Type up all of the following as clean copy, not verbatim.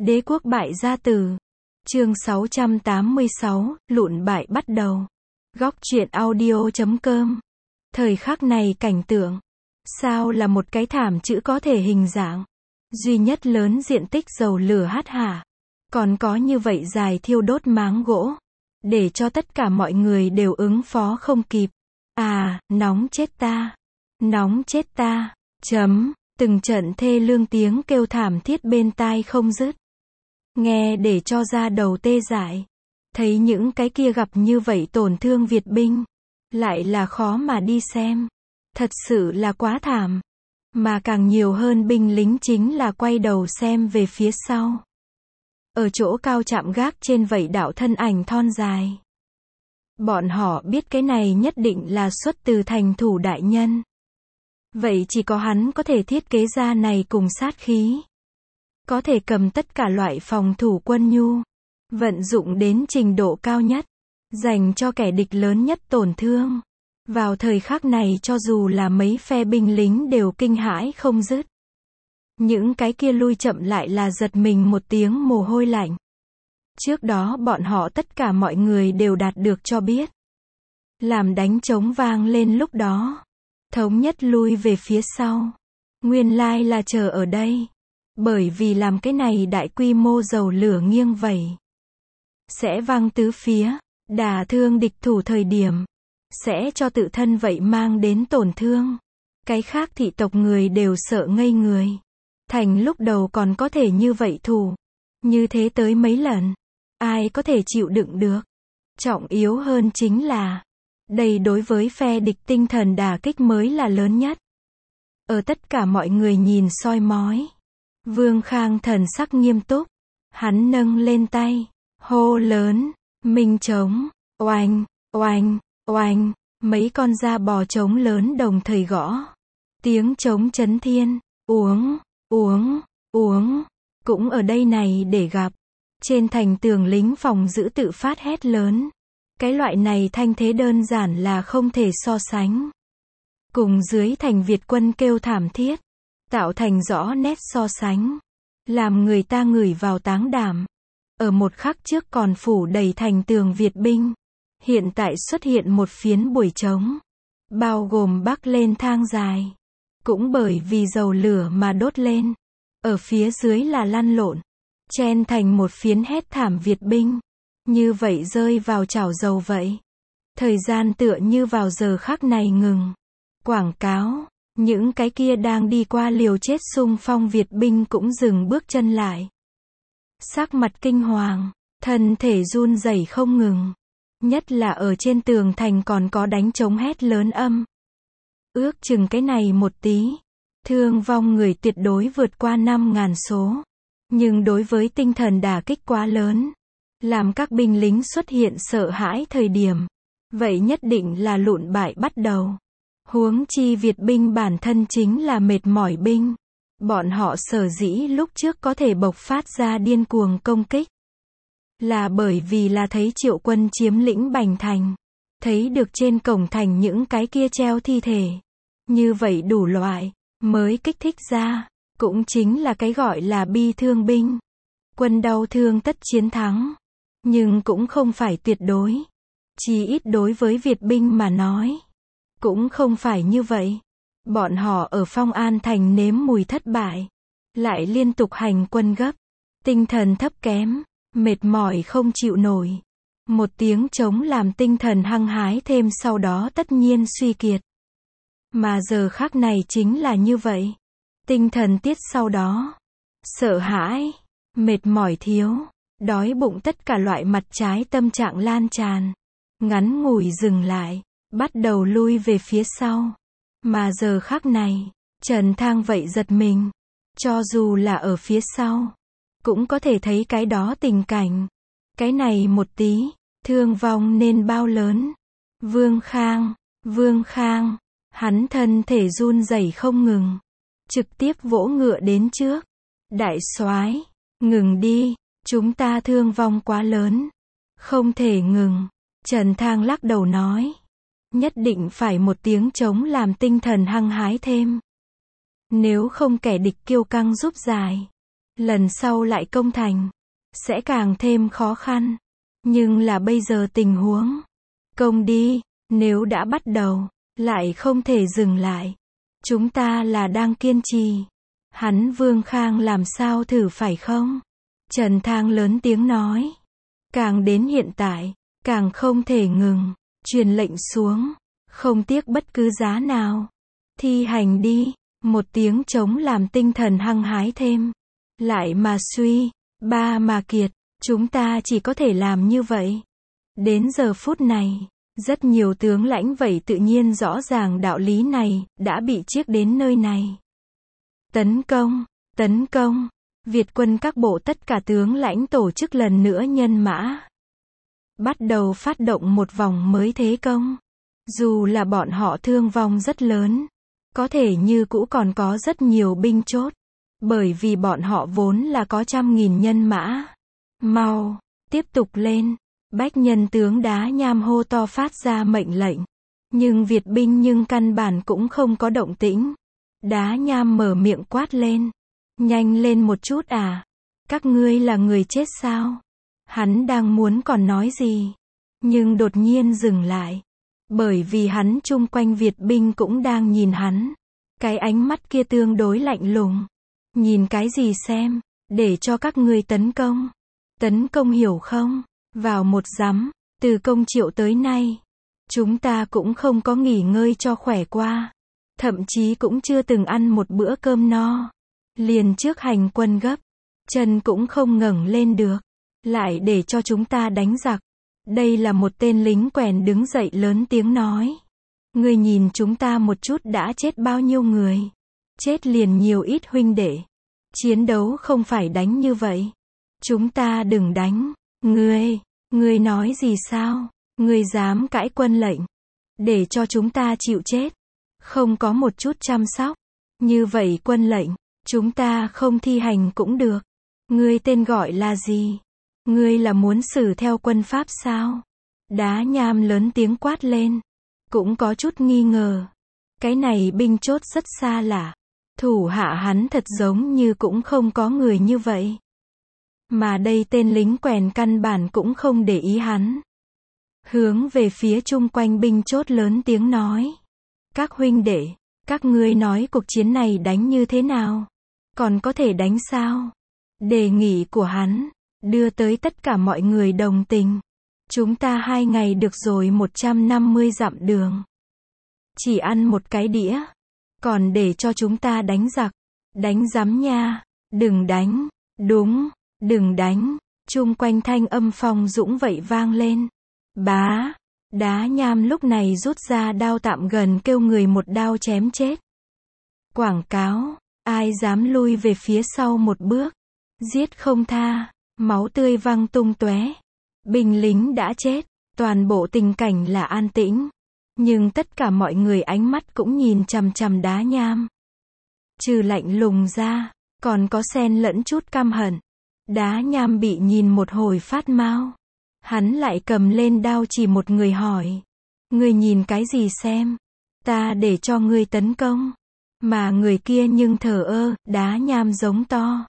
Đế quốc bại gia tử. Chương 686, lụn bại bắt đầu. Góc truyện audio.com. Thời khắc này cảnh tượng, sao là một cái thảm chữ có thể hình dạng, duy nhất lớn diện tích dầu lửa hắt hả, còn có như vậy dài thiêu đốt máng gỗ, để cho tất cả mọi người đều ứng phó không kịp. À, nóng chết ta, nóng chết ta, từng trận thê lương tiếng kêu thảm thiết bên tai không dứt. Nghe để cho da đầu tê dại. Thấy những cái kia gặp như vậy tổn thương Việt binh, lại là khó mà đi xem. Thật sự là quá thảm. Mà càng nhiều hơn binh lính chính là quay đầu xem về phía sau. Ở chỗ cao chạm gác trên vậy đạo thân ảnh thon dài. Bọn họ biết cái này nhất định là xuất từ thành thủ đại nhân. Vậy chỉ có hắn có thể thiết kế ra này cùng sát khí. Có thể cầm tất cả loại phòng thủ quân nhu, vận dụng đến trình độ cao nhất, dành cho kẻ địch lớn nhất tổn thương. Vào thời khắc này cho dù là mấy phe binh lính đều kinh hãi không dứt. Những cái kia lui chậm lại là giật mình một tiếng mồ hôi lạnh. Trước đó bọn họ tất cả mọi người đều đạt được cho biết. Làm đánh trống vang lên lúc đó. Thống nhất lui về phía sau. Nguyên lai là chờ ở đây. Bởi vì làm cái này đại quy mô dầu lửa nghiêng vẩy. Sẽ văng tứ phía, đả thương địch thủ thời điểm. Sẽ cho tự thân vậy mang đến tổn thương. Cái khác thị tộc người đều sợ ngây người. Thành lúc đầu còn có thể như vậy thủ. Như thế tới mấy lần. Ai có thể chịu đựng được. Trọng yếu hơn chính là. Đây đối với phe địch tinh thần đả kích mới là lớn nhất. Ở tất cả mọi người nhìn soi mói. Vương Khang thần sắc nghiêm túc. Hắn nâng lên tay. Hô lớn. Minh trống. Oanh, oanh, oanh. Mấy con da bò trống lớn đồng thời gõ. Tiếng trống chấn thiên. Uống, uống, uống. Cũng ở đây này để gặp. Trên thành tường lính phòng giữ tự phát hét lớn. Cái loại này thanh thế đơn giản là không thể so sánh. Cùng dưới thành Việt quân kêu thảm thiết. Tạo thành rõ nét so sánh. Làm người ta ngửi vào táng đảm. Ở một khắc trước còn phủ đầy thành tường Việt binh. Hiện tại xuất hiện một phiến buổi trống. Bao gồm bắc lên thang dài. Cũng bởi vì dầu lửa mà đốt lên. Ở phía dưới là lăn lộn. Chen thành một phiến hét thảm Việt binh. Như vậy rơi vào chảo dầu vậy. Thời gian tựa như vào giờ khắc này ngừng. Quảng cáo. Những cái kia đang đi qua liều chết xung phong Việt binh cũng dừng bước chân lại. Sắc mặt kinh hoàng. Thân thể run rẩy không ngừng. Nhất là ở trên tường thành còn có đánh trống hét lớn âm. Ước chừng cái này một tí. Thương vong người tuyệt đối vượt qua 5.000 số. Nhưng đối với tinh thần đả kích quá lớn. Làm các binh lính xuất hiện sợ hãi thời điểm. Vậy nhất định là lụn bại bắt đầu. Huống chi Việt binh bản thân chính là mệt mỏi binh. Bọn họ sở dĩ lúc trước có thể bộc phát ra điên cuồng công kích. Là bởi vì là thấy Triệu quân chiếm lĩnh Bành Thành. Thấy được trên cổng thành những cái kia treo thi thể. Như vậy đủ loại, mới kích thích ra. Cũng chính là cái gọi là bi thương binh. Quân đau thương tất chiến thắng. Nhưng cũng không phải tuyệt đối. Chỉ ít đối với Việt binh mà nói. Cũng không phải như vậy. Bọn họ ở Phong An Thành nếm mùi thất bại. Lại liên tục hành quân gấp. Tinh thần thấp kém. Mệt mỏi không chịu nổi. Một tiếng trống làm tinh thần hăng hái thêm sau đó tất nhiên suy kiệt. Mà giờ khắc này chính là như vậy. Tinh thần tiết sau đó. Sợ hãi. Mệt mỏi thiếu. Đói bụng tất cả loại mặt trái tâm trạng lan tràn. Ngắn ngủi dừng lại. Bắt đầu lui về phía sau. Mà giờ khắc này. Trần Thang vậy giật mình. Cho dù là ở phía sau. Cũng có thể thấy cái đó tình cảnh. Cái này một tí. Thương vong nên bao lớn. Vương Khang. Hắn thân thể run rẩy không ngừng. Trực tiếp vỗ ngựa đến trước. Đại soái, ngừng đi. Chúng ta thương vong quá lớn. Không thể ngừng. Trần Thang lắc đầu nói. Nhất định phải một tiếng trống làm tinh thần hăng hái thêm. Nếu không kẻ địch kiêu căng giúp giải. lần sau lại công thành, sẽ càng thêm khó khăn. Nhưng là bây giờ tình huống, công đi, nếu đã bắt đầu, lại không thể dừng lại. Chúng ta là đang kiên trì. Hắn Vương Khang làm sao thử phải không? Trần Thang lớn tiếng nói. Càng đến hiện tại, càng không thể ngừng. Truyền lệnh xuống, không tiếc bất cứ giá nào. Thi hành đi. Một tiếng trống làm tinh thần hăng hái thêm. Lại mà suy, ba mà kiệt, chúng ta chỉ có thể làm như vậy. Đến giờ phút này, rất nhiều tướng lãnh vậy tự nhiên rõ ràng đạo lý này, đã bị chiếc đến nơi này. Tấn công, tấn công. Việt quân các bộ tất cả tướng lãnh tổ chức lần nữa nhân mã. Bắt đầu phát động một vòng mới thế công. Dù là bọn họ thương vong rất lớn, có thể như cũ còn có rất nhiều binh chốt. Bởi vì bọn họ vốn là có 100.000 nhân mã. Mau, tiếp tục lên. Bách nhân tướng Đá Nham hô to phát ra mệnh lệnh. Nhưng Việt binh nhưng căn bản cũng không có động tĩnh. Đá Nham mở miệng quát lên. Nhanh lên một chút à. Các ngươi là người chết sao? Hắn đang muốn còn nói gì. Nhưng đột nhiên dừng lại. Bởi vì hắn chung quanh Việt binh cũng đang nhìn hắn. Cái ánh mắt kia tương đối lạnh lùng. Nhìn cái gì xem, để cho các ngươi tấn công. Tấn công hiểu không? Vào một dắm, từ công triệu tới nay, chúng ta cũng không có nghỉ ngơi cho khỏe qua. Thậm chí cũng chưa từng ăn một bữa cơm no. Liền trước hành quân gấp, chân cũng không ngẩng lên được. Lại để cho chúng ta đánh giặc. Đây là một tên lính quèn đứng dậy lớn tiếng nói. Ngươi nhìn chúng ta một chút đã chết bao nhiêu người. Chết liền nhiều ít huynh đệ. Chiến đấu không phải đánh như vậy. Chúng ta đừng đánh. Ngươi nói gì sao? Ngươi dám cãi quân lệnh. Để cho chúng ta chịu chết. Không có một chút chăm sóc. Như vậy quân lệnh, chúng ta không thi hành cũng được. Ngươi tên gọi là gì? Ngươi là muốn xử theo quân pháp sao? Đá Nham lớn tiếng quát lên. Cũng có chút nghi ngờ. Cái này binh chốt rất xa lạ. Thủ hạ hắn thật giống như cũng không có người như vậy. Mà đây tên lính quèn căn bản cũng không để ý hắn. Hướng về phía chung quanh binh chốt lớn tiếng nói. Các huynh đệ, các ngươi nói cuộc chiến này đánh như thế nào? Còn có thể đánh sao? Đề nghị của hắn, đưa tới tất cả mọi người đồng tình. Chúng ta 2 ngày được rồi 150 dặm đường. Chỉ ăn một cái đĩa. Còn để cho chúng ta đánh giặc. Đánh rắm nha. Đừng đánh. Đúng. Đừng đánh. Chung quanh thanh âm phong dũng vậy vang lên. Bá. Đá Nham lúc này rút ra đao tạm gần kêu người một đao chém chết. Quảng cáo. Ai dám lui về phía sau một bước. Giết không tha. Máu tươi văng tung tóe. Binh lính đã chết. Toàn bộ tình cảnh là an tĩnh. Nhưng tất cả mọi người ánh mắt cũng nhìn chằm chằm Đá Nham. Trừ lạnh lùng ra, còn có xen lẫn chút căm hận. Đá Nham bị nhìn một hồi phát mau. Hắn lại cầm lên đao chỉ một người hỏi. Ngươi nhìn cái gì xem? Ta để cho ngươi tấn công. Mà người kia nhưng thờ ơ, Đá Nham giống to.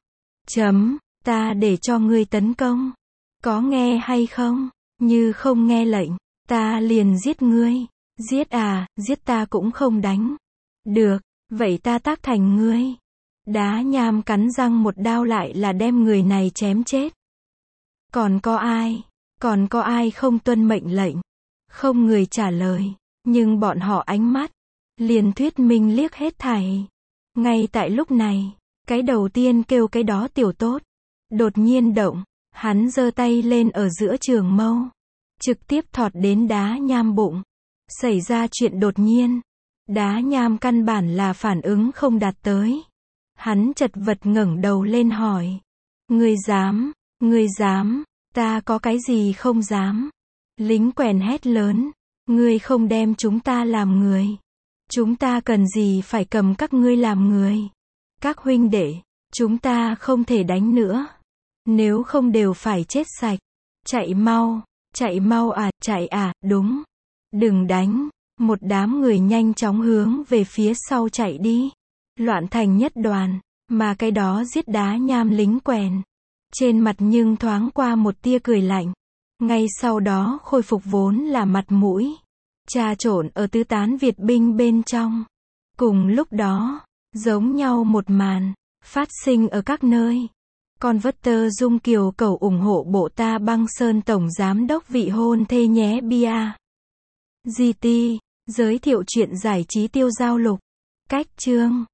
Ta để cho ngươi tấn công. Có nghe hay không? Như không nghe lệnh, ta liền giết ngươi. Giết à, giết ta cũng không đánh. Được, vậy ta tác thành ngươi. Đá Nham cắn răng một đao lại là đem người này chém chết. Còn có ai không tuân mệnh lệnh? Không người trả lời, nhưng bọn họ ánh mắt liền thuyết minh liếc hết thảy. Ngay tại lúc này, cái đầu tiên kêu cái đó tiểu tốt. Đột nhiên động, hắn giơ tay lên ở giữa trường mâu. Trực tiếp thọt đến Đá Nham bụng. Xảy ra chuyện đột nhiên. Đá Nham căn bản là phản ứng không đạt tới. Hắn chật vật ngẩng đầu lên hỏi. Ngươi dám, ta có cái gì không dám. Lính quèn hét lớn. Ngươi không đem chúng ta làm người. Chúng ta cần gì phải cầm các ngươi làm người. Các huynh đệ, chúng ta không thể đánh nữa. Nếu không đều phải chết sạch. Chạy mau à, chạy à, đúng. Đừng đánh. Một đám người nhanh chóng hướng về phía sau chạy đi. Loạn thành nhất đoàn. Mà cái đó giết đá nham lính quèn. Trên mặt nhưng thoáng qua một tia cười lạnh. Ngay sau đó khôi phục vốn là mặt mũi. Trà trộn ở tứ tán Việt binh bên trong. Cùng lúc đó, giống nhau một màn, phát sinh ở các nơi. Converter Dung Kiều cầu ủng hộ bộ ta băng sơn tổng giám đốc vị hôn thê nhé bia. GT, giới thiệu chuyện giải trí tiêu giao lục. Cách chương.